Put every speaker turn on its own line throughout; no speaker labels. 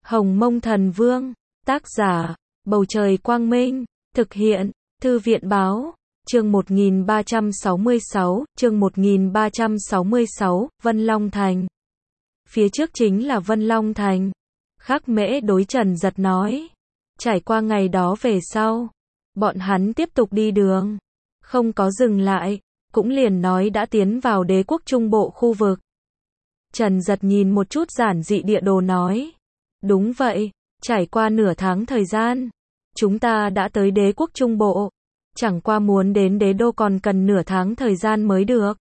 Hồng Mông Thần Vương, tác giả, Bầu Trời Quang Minh, thực hiện, Thư viện Báo, chương 1366, Vân Long Thành. Phía trước chính là Vân Long Thành. Khắc Mễ đối Trần Giật nói. Trải qua ngày đó về sau, bọn hắn tiếp tục đi đường, không có dừng lại, cũng liền nói đã tiến vào đế quốc trung bộ khu vực. Trần Giật nhìn một chút giản dị địa đồ nói. Đúng vậy, trải qua nửa tháng thời gian, chúng ta đã tới đế quốc trung bộ. Chẳng qua muốn đến đế đô còn cần nửa tháng thời gian mới được.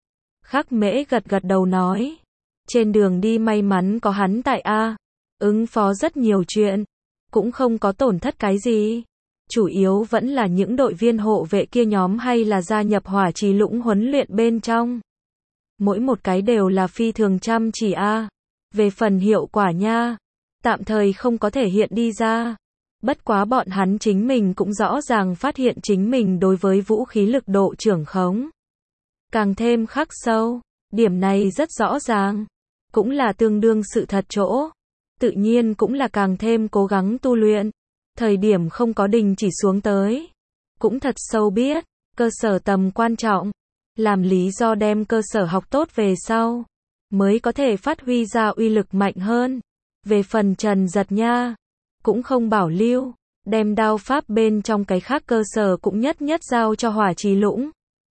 Khắc Mễ gật gật đầu nói. Trên đường đi may mắn có hắn tại A, ứng phó rất nhiều chuyện, cũng không có tổn thất cái gì. Chủ yếu vẫn là những đội viên hộ vệ kia nhóm hay là gia nhập Hỏa Trì Lũng huấn luyện bên trong. Mỗi một cái đều là phi thường chăm chỉ A. Về phần hiệu quả nha, tạm thời không có thể hiện đi ra. Bất quá bọn hắn chính mình cũng rõ ràng phát hiện chính mình đối với vũ khí lực độ trưởng khống càng thêm khắc sâu. Điểm này rất rõ ràng, cũng là tương đương sự thật chỗ. Tự nhiên cũng là càng thêm cố gắng tu luyện. Thời điểm không có đình chỉ xuống tới, cũng thật sâu biết cơ sở tầm quan trọng, làm lý do đem cơ sở học tốt về sau, mới có thể phát huy ra uy lực mạnh hơn. Về phần Trần Giật nha, cũng không bảo lưu, đem đao pháp bên trong cái khác cơ sở cũng nhất giao cho Hỏa Trì Lũng.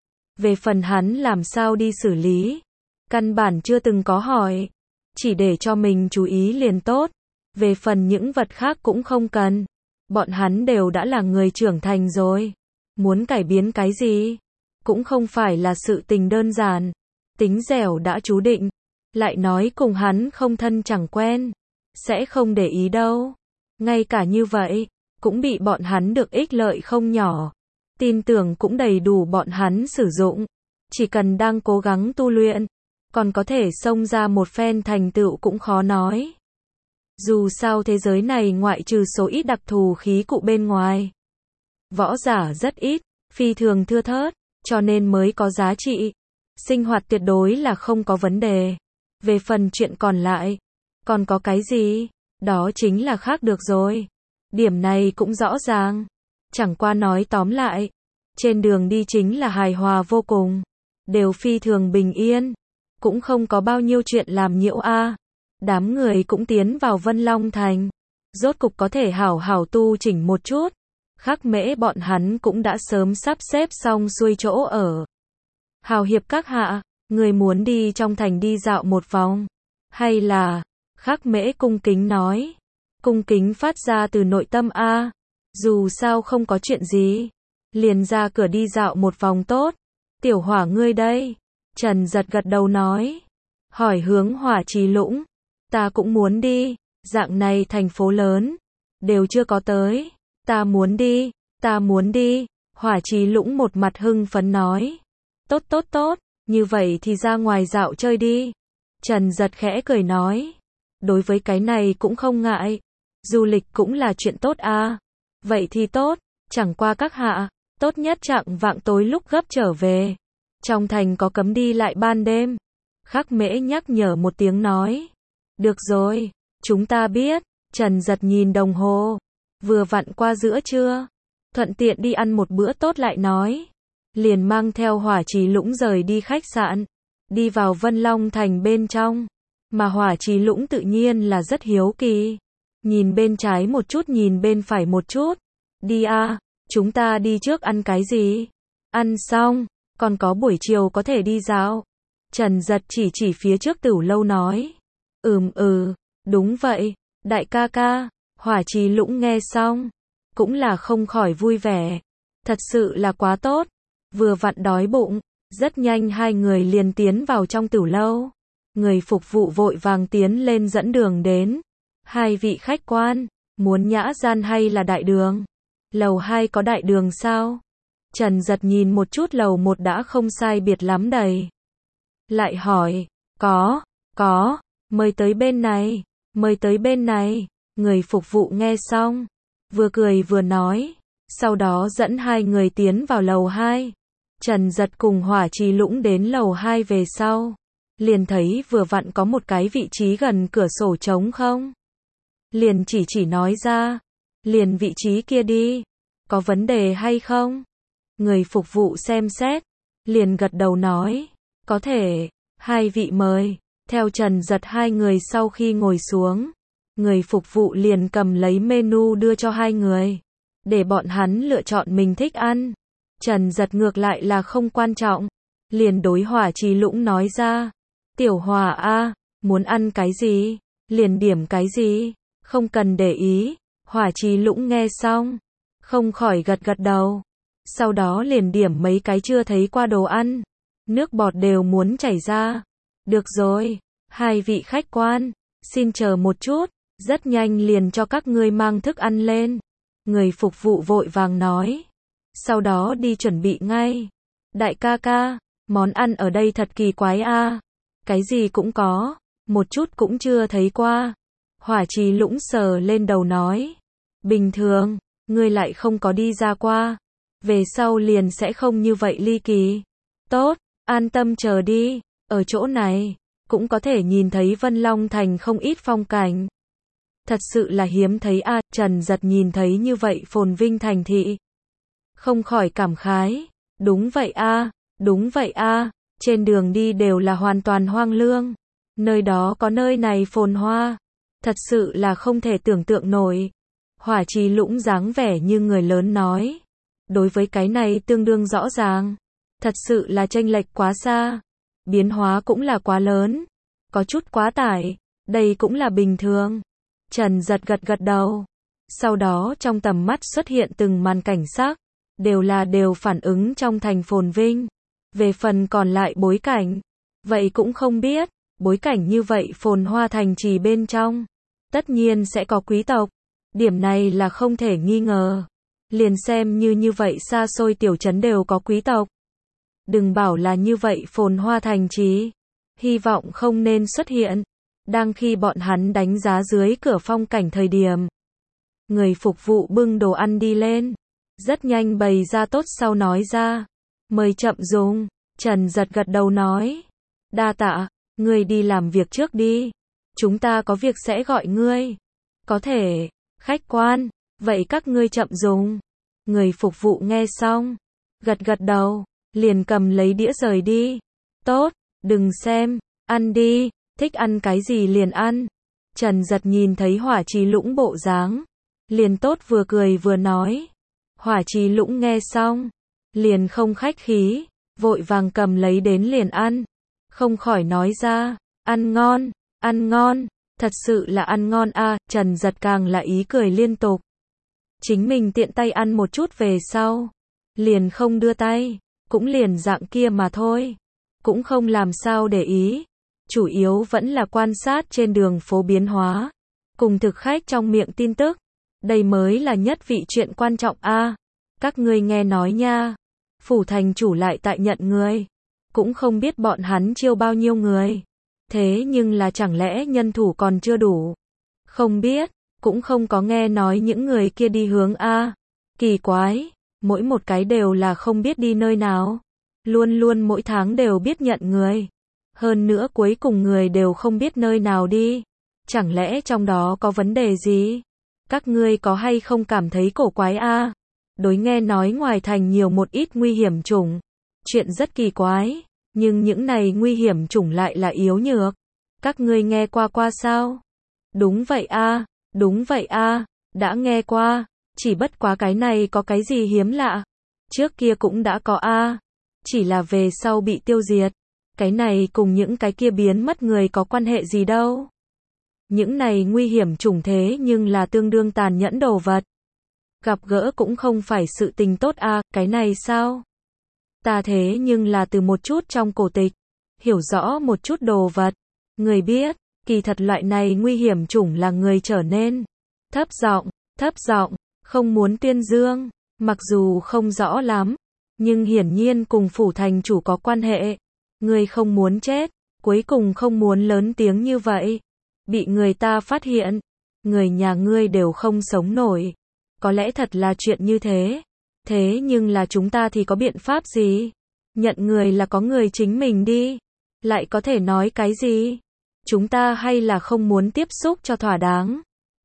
Về phần hắn làm sao đi xử lý, căn bản chưa từng có hỏi, chỉ để cho mình chú ý liền tốt. Về phần những vật khác cũng không cần, bọn hắn đều đã là người trưởng thành rồi, muốn cải biến cái gì cũng không phải là sự tình đơn giản. Tính dẻo đã chú định, lại nói cùng hắn không thân chẳng quen, sẽ không để ý đâu. Ngay cả như vậy, cũng bị bọn hắn được ích lợi không nhỏ. Tin tưởng cũng đầy đủ bọn hắn sử dụng. Chỉ cần đang cố gắng tu luyện, còn có thể xông ra một phen thành tựu cũng khó nói. Dù sao thế giới này ngoại trừ số ít đặc thù khí cụ bên ngoài, võ giả rất ít, phi thường thưa thớt, cho nên mới có giá trị. Sinh hoạt tuyệt đối là không có vấn đề. Về phần chuyện còn lại, còn có cái gì? Đó chính là khác được rồi. Điểm này cũng rõ ràng. Chẳng qua nói tóm lại, trên đường đi chính là hài hòa vô cùng, đều phi thường bình yên, cũng không có bao nhiêu chuyện làm nhiễu a. Đám người cũng tiến vào Vân Long Thành, rốt cục có thể hảo hảo tu chỉnh một chút. Khắc Mễ bọn hắn cũng đã sớm sắp xếp xong xuôi chỗ ở. Hào hiệp các hạ, người muốn đi trong thành đi dạo một vòng, hay là? Khắc Mễ cung kính nói. Cung kính phát ra từ nội tâm a. Dù sao không có chuyện gì, liền ra cửa đi dạo một vòng tốt. Tiểu Hỏa ngươi đây? Trần Giật gật đầu nói. Hỏi hướng Hỏa Trì Lũng. Ta cũng muốn đi, dạng này thành phố lớn, đều chưa có tới. Ta muốn đi. Hỏa Trì Lũng một mặt hưng phấn nói. Tốt, như vậy thì ra ngoài dạo chơi đi. Trần Giật khẽ cười nói. Đối với cái này cũng không ngại, du lịch cũng là chuyện tốt a. Vậy thì tốt, chẳng qua các hạ, tốt nhất chạng vạng tối lúc gấp trở về. Trong thành có cấm đi lại ban đêm. Khắc Mễ nhắc nhở một tiếng nói. Được rồi, chúng ta biết. Trần Giật nhìn đồng hồ, vừa vặn qua giữa trưa, thuận tiện đi ăn một bữa tốt lại nói. Liền mang theo Hỏa Trì Lũng rời đi khách sạn, đi vào Vân Long Thành bên trong. Mà Hỏa Trì Lũng tự nhiên là rất hiếu kỳ, nhìn bên trái một chút nhìn bên phải một chút. Đi a, chúng ta đi trước ăn cái gì? Ăn xong, còn có buổi chiều có thể đi dạo. Trần Giật chỉ phía trước Tửu Lâu nói. Đúng vậy, đại ca ca. Hỏa Trì Lũng nghe xong, cũng là không khỏi vui vẻ. Thật sự là quá tốt, vừa vặn đói bụng. Rất nhanh hai người liền tiến vào trong Tửu Lâu. Người phục vụ vội vàng tiến lên dẫn đường đến. Hai vị khách quan, muốn nhã gian hay là đại đường? Lầu 2 có đại đường sao? Trần Giật nhìn một chút lầu 1 đã không sai biệt lắm đầy. Lại hỏi, có, mời tới bên này. Người phục vụ nghe xong, vừa cười vừa nói. Sau đó dẫn hai người tiến vào lầu 2. Trần Giật cùng Hỏa Trì Lũng đến lầu 2 về sau, liền thấy vừa vặn có một cái vị trí gần cửa sổ trống không. liền chỉ nói ra, liền vị trí kia đi, có vấn đề hay không? Người phục vụ xem xét, liền gật đầu nói, có thể, hai vị mời. Theo Trần Giật hai người sau khi ngồi xuống, người phục vụ liền cầm lấy menu đưa cho hai người, để bọn hắn lựa chọn mình thích ăn. Trần Giật ngược lại là không quan trọng, liền đối Hỏa Trì Lũng nói ra, Tiểu Hỏa a, muốn ăn cái gì, liền điểm cái gì, không cần để ý. Hỏa Trì Lũng nghe xong, không khỏi gật gật đầu, sau đó liền điểm mấy cái chưa thấy qua đồ ăn, nước bọt đều muốn chảy ra. Được rồi, hai vị khách quan, xin chờ một chút, rất nhanh liền cho các ngươi mang thức ăn lên. Người phục vụ vội vàng nói, sau đó đi chuẩn bị ngay. Đại ca ca, món ăn ở đây thật kỳ quái a, cái gì cũng có, một chút cũng chưa thấy qua. Hỏa Trì Lũng sờ lên đầu nói, bình thường, ngươi lại không có đi ra qua, về sau liền sẽ không như vậy ly kỳ. Tốt, an tâm chờ đi, ở chỗ này cũng có thể nhìn thấy Vân Long Thành không ít phong cảnh. Thật sự là hiếm thấy a. Trần Giật nhìn thấy như vậy phồn vinh thành thị, không khỏi cảm khái, đúng vậy a, đúng vậy a, trên đường đi đều là hoàn toàn hoang lương, nơi đó có nơi này phồn hoa, thật sự là không thể tưởng tượng nổi. Hỏa Trì Lũng dáng vẻ như người lớn nói, đối với cái này tương đương rõ ràng, thật sự là chênh lệch quá xa, biến hóa cũng là quá lớn, có chút quá tải, đây cũng là bình thường. Trần Giật gật gật đầu, sau đó trong tầm mắt xuất hiện từng màn cảnh sắc, đều phản ứng trong thành phồn vinh. Về phần còn lại bối cảnh, vậy cũng không biết, bối cảnh như vậy phồn hoa thành trì bên trong, tất nhiên sẽ có quý tộc, điểm này là không thể nghi ngờ. Liền xem như vậy xa xôi tiểu trấn đều có quý tộc. Đừng bảo là như vậy phồn hoa thành trì, hy vọng không nên xuất hiện. Đang khi bọn hắn đánh giá dưới cửa phong cảnh thời điểm, người phục vụ bưng đồ ăn đi lên, rất nhanh bày ra tốt sau nói ra, mời chậm dùng. Trần Giật gật đầu nói, đa tạ, ngươi đi làm việc trước đi, chúng ta có việc sẽ gọi ngươi. Có thể, khách quan, vậy các ngươi chậm dùng. Người phục vụ nghe xong, gật gật đầu, liền cầm lấy đĩa rời đi. Tốt, đừng xem, ăn đi, thích ăn cái gì liền ăn. Trần Giật nhìn thấy Hỏa Trì Lũng bộ dáng, liền tốt vừa cười vừa nói. Hỏa Trì Lũng nghe xong, liền không khách khí, vội vàng cầm lấy đến liền ăn, không khỏi nói ra, ăn ngon, thật sự là ăn ngon a. Trần Giật càng là ý cười liên tục. Chính mình tiện tay ăn một chút về sau, liền không đưa tay, cũng liền dạng kia mà thôi, cũng không làm sao để ý, chủ yếu vẫn là quan sát trên đường phố biến hóa, cùng thực khách trong miệng tin tức, đây mới là nhất vị chuyện quan trọng a. Các ngươi nghe nói nha, phủ thành chủ lại tại nhận người, cũng không biết bọn hắn chiêu bao nhiêu người, thế nhưng là chẳng lẽ nhân thủ còn chưa đủ? Không biết, cũng không có nghe nói những người kia đi hướng a. Kỳ quái, mỗi một cái đều là không biết đi nơi nào, luôn mỗi tháng đều biết nhận người, hơn nữa cuối cùng người đều không biết nơi nào đi, chẳng lẽ trong đó có vấn đề gì? Các ngươi có hay không cảm thấy cổ quái a? Đối nghe nói ngoài thành nhiều một ít nguy hiểm chủng, chuyện rất kỳ quái, nhưng những này nguy hiểm chủng lại là yếu nhược. Các ngươi nghe qua sao? Đúng vậy a, đã nghe qua, chỉ bất quá cái này có cái gì hiếm lạ? Trước kia cũng đã có a, chỉ là về sau bị tiêu diệt. Cái này cùng những cái kia biến mất người có quan hệ gì đâu? Những này nguy hiểm chủng thế nhưng là tương đương tàn nhẫn đồ vật. Gặp gỡ cũng không phải sự tình tốt a, cái này sao? Ta thế nhưng là từ một chút trong cổ tịch, hiểu rõ một chút đồ vật. Người biết, kỳ thật loại này nguy hiểm chủng là người trở nên thấp giọng, không muốn tuyên dương, mặc dù không rõ lắm, nhưng hiển nhiên cùng phủ thành chủ có quan hệ. Ngươi không muốn chết, cuối cùng không muốn lớn tiếng như vậy, bị người ta phát hiện, người nhà ngươi đều không sống nổi. Có lẽ thật là chuyện như thế, thế nhưng là chúng ta thì có biện pháp gì? Nhận người là có người chính mình đi, lại có thể nói cái gì? Chúng ta hay là không muốn tiếp xúc cho thỏa đáng,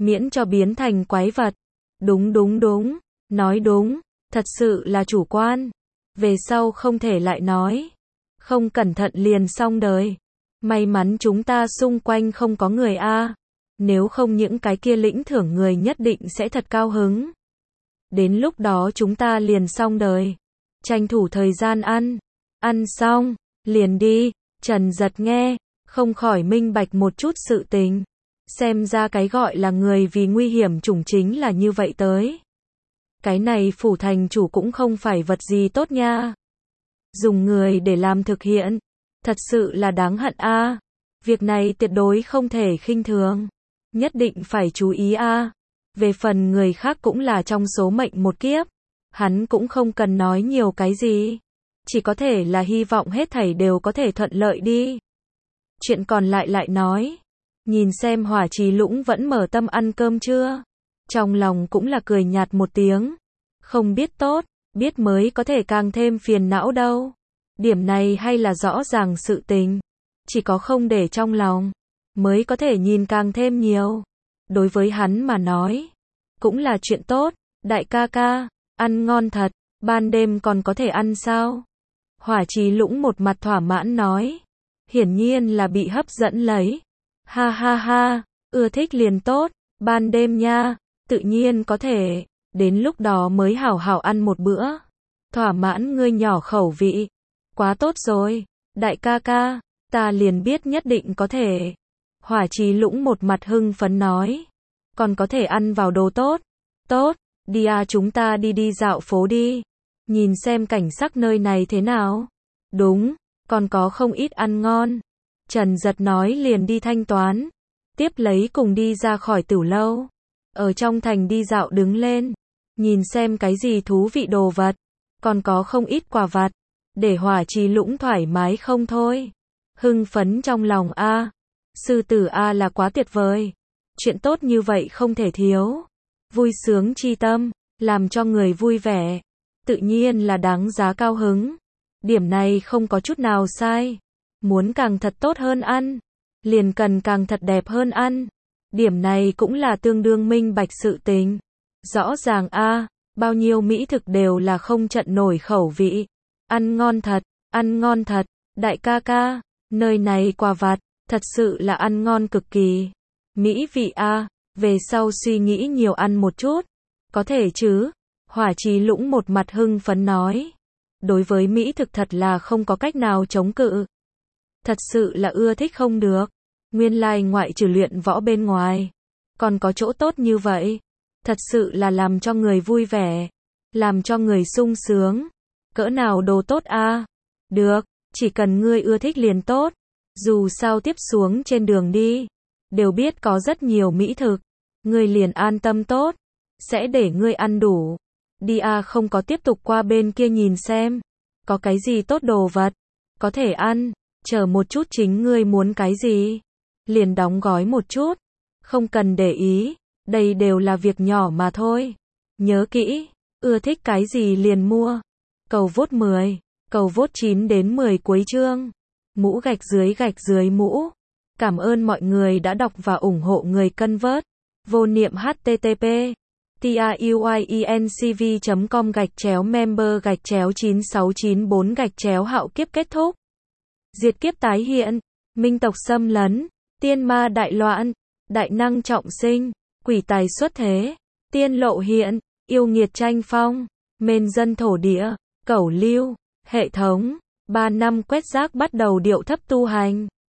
miễn cho biến thành quái vật. Đúng đúng đúng, nói đúng, thật sự là chủ quan. Về sau không thể lại nói. Không cẩn thận liền xong đời. May mắn chúng ta xung quanh không có người a. Nếu không những cái kia lĩnh thưởng người nhất định sẽ thật cao hứng. Đến lúc đó chúng ta liền xong đời. Tranh thủ thời gian ăn. Ăn xong, liền đi. Trần Giật nghe, không khỏi minh bạch một chút sự tình. Xem ra cái gọi là người vì nguy hiểm chủng chính là như vậy tới. Cái này phủ thành chủ cũng không phải vật gì tốt nha. Dùng người để làm thực hiện. Thật sự là đáng hận a. Việc này tuyệt đối không thể khinh thường. Nhất định phải chú ý a. Về phần người khác cũng là trong số mệnh một kiếp. Hắn cũng không cần nói nhiều cái gì. Chỉ có thể là hy vọng hết thảy đều có thể thuận lợi đi. Chuyện còn lại nói. Nhìn xem Hỏa Trì Lũng vẫn mở tâm ăn cơm chưa? Trong lòng cũng là cười nhạt một tiếng. Không biết tốt, biết mới có thể càng thêm phiền não đâu. Điểm này hay là rõ ràng sự tình. Chỉ có không để trong lòng, mới có thể nhìn càng thêm nhiều. Đối với hắn mà nói, cũng là chuyện tốt. Đại ca ca, ăn ngon thật, ban đêm còn có thể ăn sao? Hỏa Trì Lũng một mặt thỏa mãn nói. Hiển nhiên là bị hấp dẫn lấy. Ha ha ha, ưa thích liền tốt, ban đêm nha, tự nhiên có thể, đến lúc đó mới hảo hảo ăn một bữa. Thỏa mãn ngươi nhỏ khẩu vị. Quá tốt rồi, đại ca ca, ta liền biết nhất định có thể. Hỏa Trì Lũng một mặt hưng phấn nói. Còn có thể ăn vào đồ tốt. Tốt, đi à, chúng ta đi dạo phố đi. Nhìn xem cảnh sắc nơi này thế nào. Đúng, còn có không ít ăn ngon. Trần Giật nói liền đi thanh toán. Tiếp lấy cùng đi ra khỏi tửu lâu. Ở trong thành đi dạo đứng lên. Nhìn xem cái gì thú vị đồ vật. Còn có không ít quà vặt. Để Hỏa Trì Lũng thoải mái không thôi. Hưng phấn trong lòng a. Sư tử a là quá tuyệt vời. Chuyện tốt như vậy không thể thiếu. Vui sướng chi tâm, làm cho người vui vẻ. Tự nhiên là đáng giá cao hứng. Điểm này không có chút nào sai. Muốn càng thật tốt hơn ăn, liền cần càng thật đẹp hơn ăn. Điểm này cũng là tương đương minh bạch sự tình. Rõ ràng a, bao nhiêu mỹ thực đều là không trận nổi khẩu vị. Ăn ngon thật, đại ca ca, nơi này quà vặt, thật sự là ăn ngon cực kỳ. Mỹ vị a, về sau suy nghĩ nhiều ăn một chút. Có thể chứ? Hỏa Trì Lũng một mặt hưng phấn nói. Đối với mỹ thực thật là không có cách nào chống cự. Thật sự là ưa thích không được. Nguyên lai ngoại trừ luyện võ bên ngoài, còn có chỗ tốt như vậy. Thật sự là làm cho người vui vẻ, làm cho người sung sướng. Cỡ nào đồ tốt a? Được, chỉ cần ngươi ưa thích liền tốt. Dù sao tiếp xuống trên đường đi, đều biết có rất nhiều mỹ thực. Ngươi liền an tâm tốt, sẽ để ngươi ăn đủ. Đi a, không có tiếp tục qua bên kia nhìn xem. Có cái gì tốt đồ vật, có thể ăn. Chờ một chút chính ngươi muốn cái gì, liền đóng gói một chút. Không cần để ý, đây đều là việc nhỏ mà thôi. Nhớ kỹ, ưa thích cái gì liền mua. Cầu vote 10, cầu vote 9 đến 10 cuối chương. Mũ gạch dưới mũ. Cảm ơn mọi người đã đọc và ủng hộ người cân vớt. Vô niệm http truyencv.com/member/9694 hạo kiếp kết thúc. Diệt kiếp tái hiện, minh tộc xâm lấn, tiên ma đại loạn, đại năng trọng sinh, quỷ tài xuất thế, tiên lộ hiện, yêu nghiệt tranh phong, mên dân thổ địa, cẩu lưu, hệ thống, 3 năm quét rác bắt đầu điệu thấp tu hành.